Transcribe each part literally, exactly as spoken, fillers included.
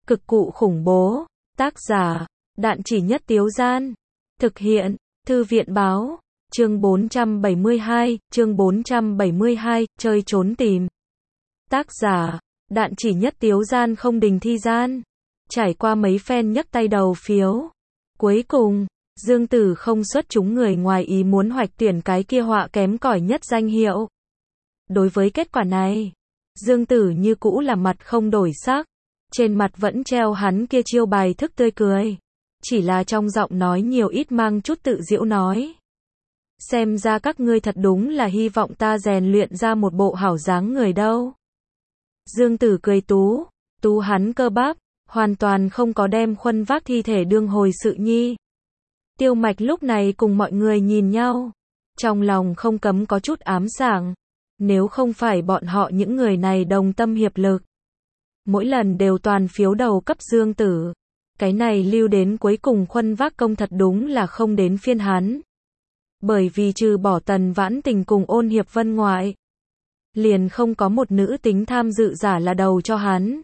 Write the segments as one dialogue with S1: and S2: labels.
S1: Cực cụ khủng bố. Tác giả, Đạn Chỉ Nhất Tiếu Gian. Thực hiện, Thư viện báo. Chương bốn trăm bảy mươi hai, chương bốn trăm bảy mươi hai, chơi trốn tìm. Tác giả, Đạn Chỉ Nhất Tiếu Gian không đình thi gian. Trải qua mấy phen nhấc tay đầu phiếu. Cuối cùng, Dương Tử không xuất chúng người ngoài ý muốn hoạch tuyển cái kia họa kém cỏi nhất danh hiệu. Đối với kết quả này, Dương Tử như cũ là mặt không đổi sắc. Trên mặt vẫn treo hắn kia chiêu bài thức tươi cười. Chỉ là trong giọng nói nhiều ít mang chút tự giễu nói. Xem ra các ngươi thật đúng là hy vọng ta rèn luyện ra một bộ hảo dáng người đâu. Dương Tử cười tú, tú hắn cơ bắp, hoàn toàn không có đem khuân vác thi thể đương hồi sự nhi. Tiêu Mạch lúc này cùng mọi người nhìn nhau, trong lòng không cấm có chút ám sảng. Nếu không phải bọn họ những người này đồng tâm hiệp lực, mỗi lần đều toàn phiếu đầu cấp Dương Tử, cái này lưu đến cuối cùng khuân vác công thật đúng là không đến phiên hắn. Bởi vì trừ bỏ Tần Vãn Tình cùng Ôn Hiệp Vân ngoại, liền không có một nữ tính tham dự giả là đầu cho hắn.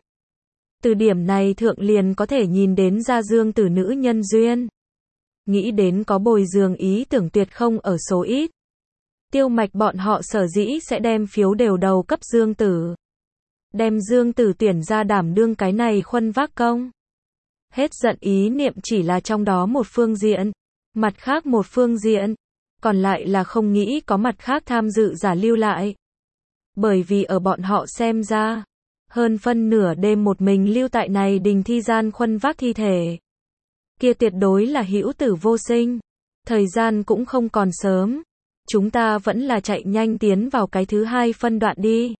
S1: Từ điểm này thượng liền có thể nhìn đến ra Dương Tử nữ nhân duyên. Nghĩ đến có bồi dưỡng ý tưởng tuyệt không ở số ít. Tiêu Mạch bọn họ sở dĩ sẽ đem phiếu đều đầu cấp Dương Tử. Đem Dương Tử tuyển ra đảm đương cái này khuân vác công. Hết giận ý niệm chỉ là trong đó một phương diện, mặt khác một phương diện, còn lại là không nghĩ có mặt khác tham dự giả lưu lại. Bởi vì ở bọn họ xem ra, hơn phân nửa đêm một mình lưu tại này đình thi gian khuân vác thi thể. Kia tuyệt đối là hữu tử vô sinh. Thời gian cũng không còn sớm. Chúng ta vẫn là chạy nhanh tiến vào cái thứ hai phân đoạn đi.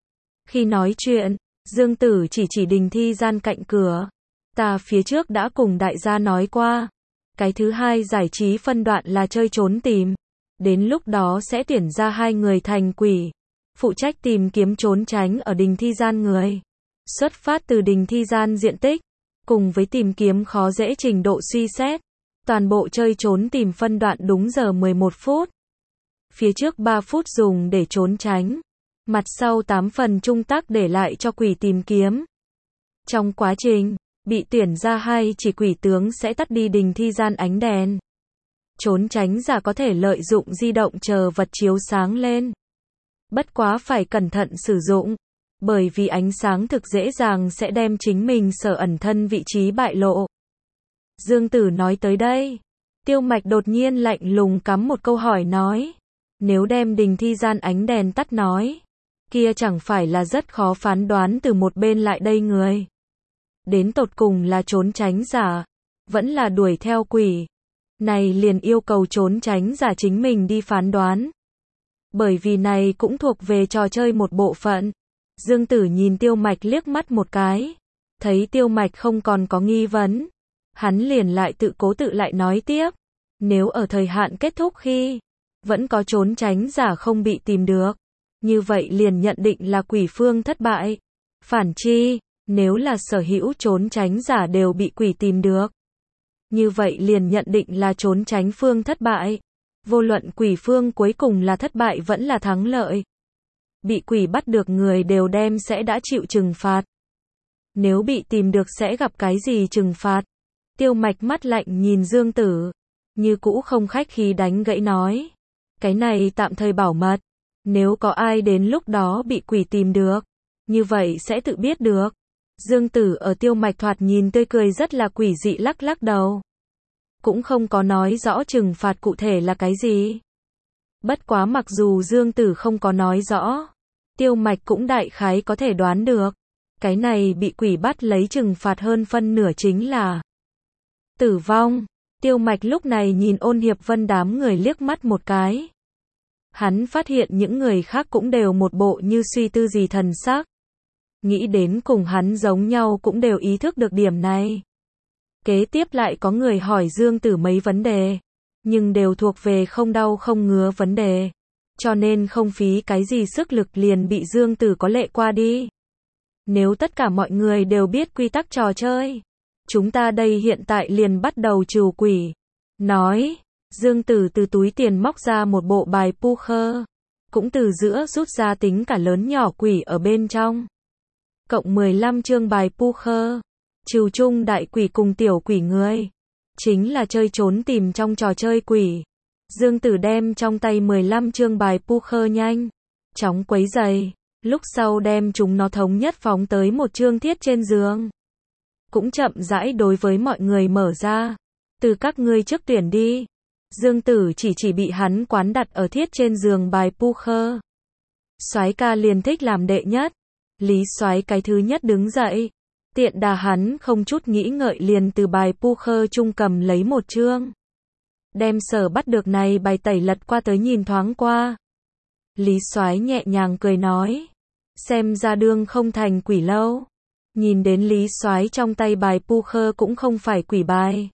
S1: Khi nói chuyện, Dương Tử chỉ chỉ đình thi gian cạnh cửa. Ta phía trước đã cùng đại gia nói qua. Cái thứ hai giải trí phân đoạn là chơi trốn tìm. Đến lúc đó sẽ tuyển ra hai người thành quỷ. Phụ trách tìm kiếm trốn tránh ở đình thi gian người. Xuất phát từ đình thi gian diện tích. Cùng với tìm kiếm khó dễ trình độ suy xét. Toàn bộ chơi trốn tìm phân đoạn đúng giờ mười một phút. Phía trước ba phút dùng để trốn tránh. Mặt sau tám phần trung tác để lại cho quỷ tìm kiếm. Trong quá trình, bị tuyển ra hai chỉ quỷ tướng sẽ tắt đi đình thi gian ánh đèn. Trốn tránh giả có thể lợi dụng di động chờ vật chiếu sáng lên. Bất quá phải cẩn thận sử dụng. Bởi vì ánh sáng thực dễ dàng sẽ đem chính mình sở ẩn thân vị trí bại lộ. Dương Tử nói tới đây. Tiêu Mạch đột nhiên lạnh lùng cắm một câu hỏi nói. Nếu đem đình thi gian ánh đèn tắt nói. Kia chẳng phải là rất khó phán đoán từ một bên lại đây người. Đến tột cùng là trốn tránh giả. Vẫn là đuổi theo quỷ. Này liền yêu cầu trốn tránh giả chính mình đi phán đoán. Bởi vì này cũng thuộc về trò chơi một bộ phận. Dương Tử nhìn Tiêu Mạch liếc mắt một cái. Thấy Tiêu Mạch không còn có nghi vấn. Hắn liền lại tự cố tự lại nói tiếp. Nếu ở thời hạn kết thúc khi vẫn có trốn tránh giả không bị tìm được. Như vậy liền nhận định là quỷ phương thất bại. Phản chi, nếu là sở hữu trốn tránh giả đều bị quỷ tìm được. Như vậy liền nhận định là trốn tránh phương thất bại. Vô luận quỷ phương cuối cùng là thất bại vẫn là thắng lợi. Bị quỷ bắt được người đều đem sẽ đã chịu trừng phạt. Nếu bị tìm được sẽ gặp cái gì trừng phạt? Tiêu Mạch mắt lạnh nhìn Dương Tử. Như cũ không khách khí đánh gãy nói. Cái này tạm thời bảo mật. Nếu có ai đến lúc đó bị quỷ tìm được. Như vậy sẽ tự biết được. Dương Tử ở Tiêu Mạch thoạt nhìn tươi cười rất là quỷ dị lắc lắc đầu. Cũng không có nói rõ trừng phạt cụ thể là cái gì. Bất quá mặc dù Dương Tử không có nói rõ. Tiêu Mạch cũng đại khái có thể đoán được. Cái này bị quỷ bắt lấy trừng phạt hơn phân nửa chính là tử vong. Tiêu Mạch lúc này nhìn Ôn Hiệp Vân đám người liếc mắt một cái. Hắn phát hiện những người khác cũng đều một bộ như suy tư gì thần sắc. Nghĩ đến cùng hắn giống nhau cũng đều ý thức được điểm này. Kế tiếp lại có người hỏi Dương Tử mấy vấn đề. Nhưng đều thuộc về không đau không ngứa vấn đề. Cho nên không phí cái gì sức lực liền bị Dương Tử có lệ qua đi. Nếu tất cả mọi người đều biết quy tắc trò chơi. Chúng ta đây hiện tại liền bắt đầu trừ quỷ. Nói. Dương Tử từ túi tiền móc ra một bộ bài poker. Cũng từ giữa rút ra tính cả lớn nhỏ quỷ ở bên trong. Cộng mười lăm chương bài poker. Trừ chung đại quỷ cùng tiểu quỷ người. Chính là chơi trốn tìm trong trò chơi quỷ. Dương Tử đem trong tay mười lăm chương bài poker nhanh chóng quấy giày, lúc sau đem chúng nó thống nhất phóng tới một chương thiết trên giường. Cũng chậm rãi đối với mọi người mở ra. Từ các ngươi trước tuyển đi. Dương Tử chỉ chỉ bị hắn quán đặt ở thiết trên giường bài poker. Soái ca liền thích làm đệ nhất. Lý Soái cái thứ nhất đứng dậy. Tiện đà hắn không chút nghĩ ngợi liền từ bài poker chung cầm lấy một chương. Đem sở bắt được này bài tẩy lật qua tới nhìn thoáng qua. Lý Soái nhẹ nhàng cười nói. Xem ra đương không thành quỷ lâu. Nhìn đến Lý Soái trong tay bài poker cũng không phải quỷ bài.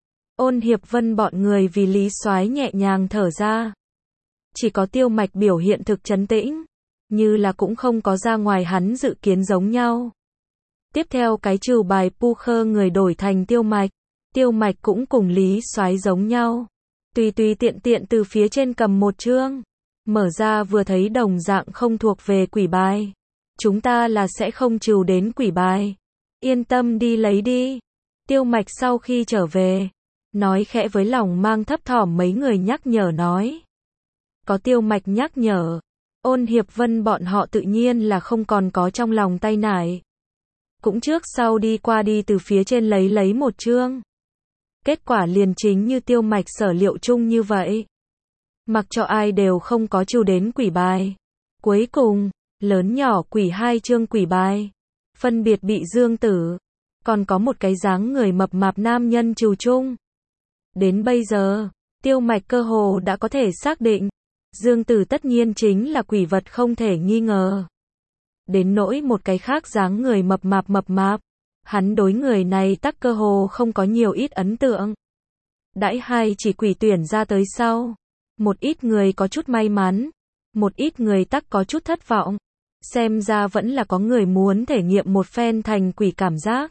S1: Ôn Hiệp Vân bọn người vì Lý Soái nhẹ nhàng thở ra. Chỉ có Tiêu Mạch biểu hiện thực trấn tĩnh. Như là cũng không có ra ngoài hắn dự kiến giống nhau. Tiếp theo cái trừ bài poker người đổi thành Tiêu Mạch. Tiêu Mạch cũng cùng Lý Soái giống nhau. Tùy tùy tiện tiện từ phía trên cầm một chương. Mở ra vừa thấy đồng dạng không thuộc về quỷ bài. Chúng ta là sẽ không trừ đến quỷ bài. Yên tâm đi lấy đi. Tiêu Mạch sau khi trở về. Nói khẽ với lòng mang thấp thỏm mấy người nhắc nhở nói. Có Tiêu Mạch nhắc nhở. Ôn Hiệp Vân bọn họ tự nhiên là không còn có trong lòng tay nải. Cũng trước sau đi qua đi từ phía trên lấy lấy một chương. Kết quả liền chính như Tiêu Mạch sở liệu chung như vậy. Mặc cho ai đều không có trừ đến quỷ bài. Cuối cùng, lớn nhỏ quỷ hai chương quỷ bài. Phân biệt bị Dương Tử. Còn có một cái dáng người mập mạp nam nhân trừ chung. Đến bây giờ, Tiêu Mạch cơ hồ đã có thể xác định. Dương Tử tất nhiên chính là quỷ vật không thể nghi ngờ. Đến nỗi một cái khác dáng người mập mạp mập mạp. Hắn đối người này tắc cơ hồ không có nhiều ít ấn tượng. Đãi hai chỉ quỷ tuyển ra tới sau. Một ít người có chút may mắn. Một ít người tắc có chút thất vọng. Xem ra vẫn là có người muốn thể nghiệm một phen thành quỷ cảm giác.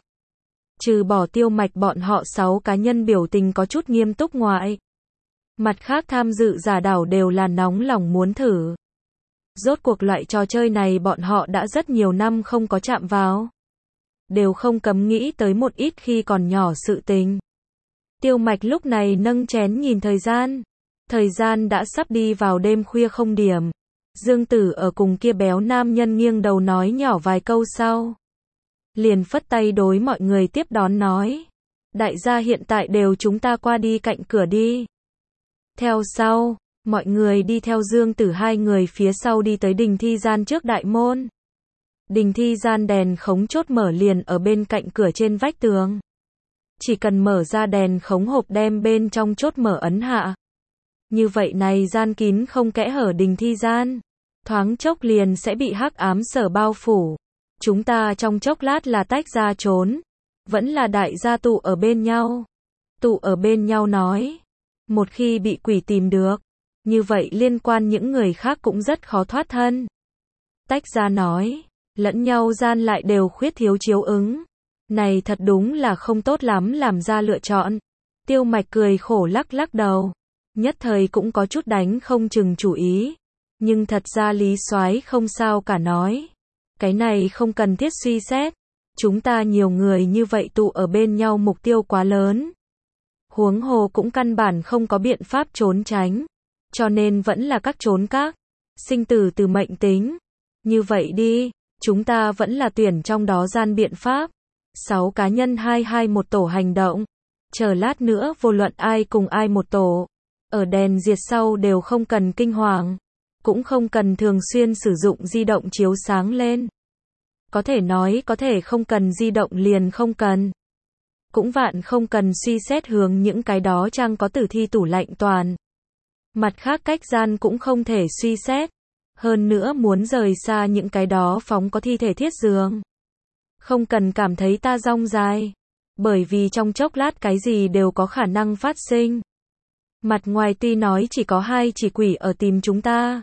S1: Trừ bỏ Tiêu Mạch bọn họ sáu cá nhân biểu tình có chút nghiêm túc ngoại. Mặt khác tham dự giả đảo đều là nóng lòng muốn thử. Rốt cuộc loại trò chơi này bọn họ đã rất nhiều năm không có chạm vào. Đều không cấm nghĩ tới một ít khi còn nhỏ sự tình. Tiêu Mạch lúc này nâng chén nhìn thời gian. Thời gian đã sắp đi vào đêm khuya không điểm. Dương Tử ở cùng kia béo nam nhân nghiêng đầu nói nhỏ vài câu sau. Liền phất tay đối mọi người tiếp đón nói. Đại gia hiện tại đều chúng ta qua đi cạnh cửa đi. Theo sau, mọi người đi theo Dương Tử hai người phía sau đi tới đình thi gian trước đại môn. Đình thi gian đèn khống chốt mở liền ở bên cạnh cửa trên vách tường. Chỉ cần mở ra đèn khống hộp đem bên trong chốt mở ấn hạ. Như vậy này gian kín không kẽ hở đình thi gian. Thoáng chốc liền sẽ bị hắc ám sở bao phủ. Chúng ta trong chốc lát là tách ra trốn. Vẫn là đại gia tụ ở bên nhau. Tụ ở bên nhau nói. Một khi bị quỷ tìm được. Như vậy liên quan những người khác cũng rất khó thoát thân. Tách ra nói. Lẫn nhau gian lại đều khuyết thiếu chiếu ứng. Này thật đúng là không tốt lắm làm ra lựa chọn. Tiêu Mạch cười khổ lắc lắc đầu. Nhất thời cũng có chút đánh không chừng chủ ý. Nhưng thật ra Lý Soái không sao cả nói. Cái này không cần thiết suy xét. Chúng ta nhiều người như vậy tụ ở bên nhau mục tiêu quá lớn. Huống hồ cũng căn bản không có biện pháp trốn tránh. Cho nên vẫn là các trốn các. Sinh tử từ mệnh tính. Như vậy đi, chúng ta vẫn là tuyển trong đó gian biện pháp. Sáu cá nhân hai hai một tổ hành động. Chờ lát nữa vô luận ai cùng ai một tổ. Ở đèn diệt sau đều không cần kinh hoàng. Cũng không cần thường xuyên sử dụng di động chiếu sáng lên. Có thể nói có thể không cần di động liền không cần. Cũng vạn không cần suy xét hướng những cái đó chăng có tử thi tủ lạnh toàn. Mặt khác cách gian cũng không thể suy xét. Hơn nữa muốn rời xa những cái đó phóng có thi thể thiết giường. Không cần cảm thấy ta rong dài. Bởi vì trong chốc lát cái gì đều có khả năng phát sinh. Mặt ngoài tuy nói chỉ có hai chỉ quỷ ở tìm chúng ta.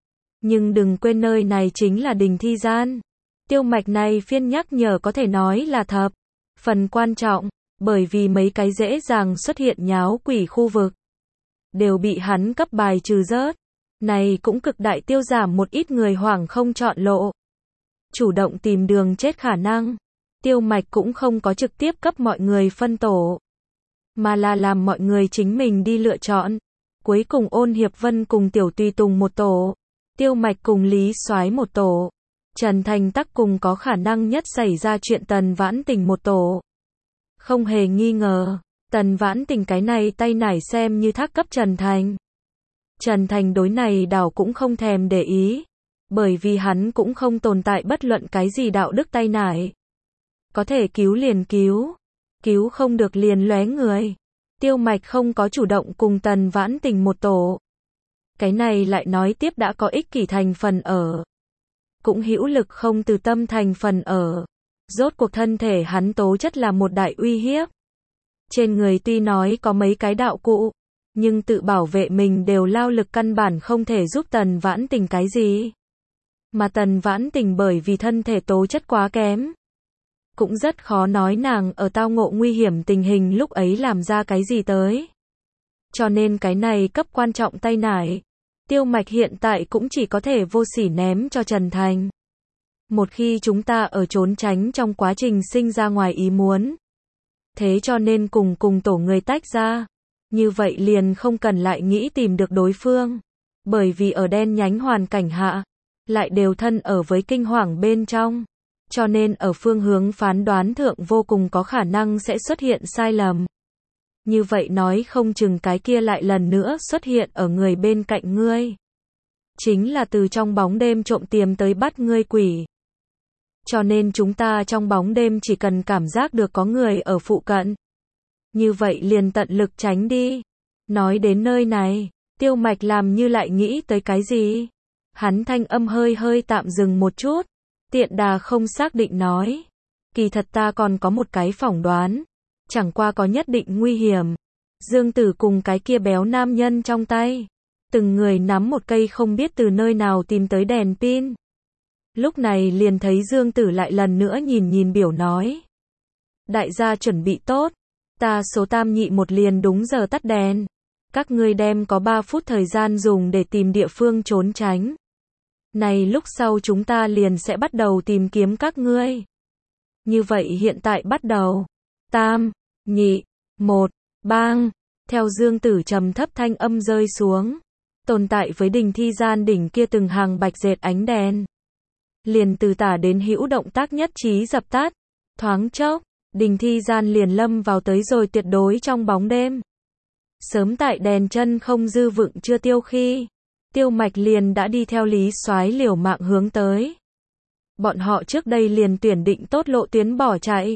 S1: Nhưng đừng quên nơi này chính là đình thi gian. Tiêu Mạch này phiên nhắc nhở có thể nói là thập phần quan trọng. Bởi vì mấy cái dễ dàng xuất hiện nháo quỷ khu vực. Đều bị hắn cấp bài trừ rớt. Này cũng cực đại tiêu giảm một ít người hoảng không chọn lộ. Chủ động tìm đường chết khả năng. Tiêu Mạch cũng không có trực tiếp cấp mọi người phân tổ, mà là làm mọi người chính mình đi lựa chọn. Cuối cùng Ôn Hiệp Vân cùng Tiểu Tùy Tùng một tổ, Tiêu Mạch cùng Lý Soái một tổ, Trần Thành tắc cùng có khả năng nhất xảy ra chuyện Tần Vãn Tình một tổ. Không hề nghi ngờ, Tần Vãn Tình cái này tay nải xem như thác cấp Trần Thành. Trần Thành đối này đảo cũng không thèm để ý, bởi vì hắn cũng không tồn tại bất luận cái gì đạo đức tay nải. Có thể cứu liền cứu, cứu không được liền lóe người. Tiêu Mạch không có chủ động cùng Tần Vãn Tình một tổ. Cái này lại nói tiếp đã có ích kỷ thành phần ở. Cũng hữu lực không từ tâm thành phần ở. Rốt cuộc thân thể hắn tố chất là một đại uy hiếp. Trên người tuy nói có mấy cái đạo cụ, nhưng tự bảo vệ mình đều lao lực căn bản không thể giúp Tần Vãn Tình cái gì. Mà Tần Vãn Tình bởi vì thân thể tố chất quá kém, cũng rất khó nói nàng ở tao ngộ nguy hiểm tình hình lúc ấy làm ra cái gì tới. Cho nên cái này cấp quan trọng tay nải, Tiêu Mạch hiện tại cũng chỉ có thể vô sỉ ném cho Trần Thành. Một khi chúng ta ở trốn tránh trong quá trình sinh ra ngoài ý muốn, thế cho nên cùng cùng tổ người tách ra, như vậy liền không cần lại nghĩ tìm được đối phương, bởi vì ở đen nhánh hoàn cảnh hạ, lại đều thân ở với kinh hoàng bên trong, cho nên ở phương hướng phán đoán thượng vô cùng có khả năng sẽ xuất hiện sai lầm. Như vậy nói không chừng cái kia lại lần nữa xuất hiện ở người bên cạnh ngươi. Chính là từ trong bóng đêm trộm tiềm tới bắt ngươi quỷ. Cho nên chúng ta trong bóng đêm chỉ cần cảm giác được có người ở phụ cận, như vậy liền tận lực tránh đi. Nói đến nơi này, Tiêu Mạch làm như lại nghĩ tới cái gì. Hắn thanh âm hơi hơi tạm dừng một chút, tiện đà không xác định nói. Kỳ thật ta còn có một cái phỏng đoán, chẳng qua có nhất định nguy hiểm. Dương Tử cùng cái kia béo nam nhân trong tay, từng người nắm một cây không biết từ nơi nào tìm tới đèn pin. Lúc này liền thấy Dương Tử lại lần nữa nhìn nhìn biểu nói. Đại gia chuẩn bị tốt, ta số tam nhị một liền đúng giờ tắt đèn. Các ngươi đem có ba phút thời gian dùng để tìm địa phương trốn tránh. Này lúc sau chúng ta liền sẽ bắt đầu tìm kiếm các ngươi. Như vậy hiện tại bắt đầu. Tam, nhị, một, bang. Theo Dương Tử trầm thấp thanh âm rơi xuống, tồn tại với đình thi gian đỉnh kia từng hàng bạch dệt ánh đèn, liền từ tả đến hữu động tác nhất trí dập tắt. Thoáng chốc, đình thi gian liền lâm vào tới rồi tuyệt đối trong bóng đêm. Sớm tại đèn chân không dư vựng chưa tiêu khi, Tiêu Mạch liền đã đi theo Lý Soái liều mạng hướng tới. Bọn họ trước đây liền tuyển định tốt lộ tuyến bỏ chạy.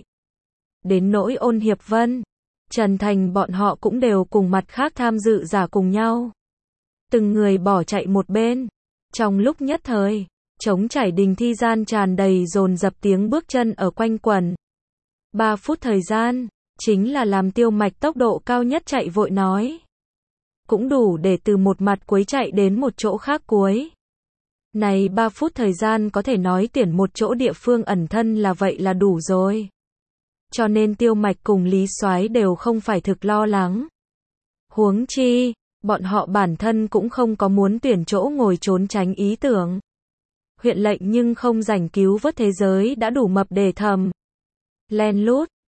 S1: Đến nỗi Ôn Hiệp Vân, Trần Thành bọn họ cũng đều cùng mặt khác tham dự giả cùng nhau. Từng người bỏ chạy một bên. Trong lúc nhất thời, trống trải đình thi gian tràn đầy dồn dập tiếng bước chân ở quanh quẩn. Ba phút thời gian, chính là làm Tiêu Mạch tốc độ cao nhất chạy vội nói. Cũng đủ để từ một mặt cuối chạy đến một chỗ khác cuối. Này ba phút thời gian có thể nói tuyển một chỗ địa phương ẩn thân là vậy là đủ rồi. Cho nên Tiêu Mạch cùng Lý Soái đều không phải thực lo lắng. Huống chi, bọn họ bản thân cũng không có muốn tuyển chỗ ngồi trốn tránh ý tưởng. Huyện lệnh nhưng không rảnh cứu vớt thế giới đã đủ mập để thầm. Len lút,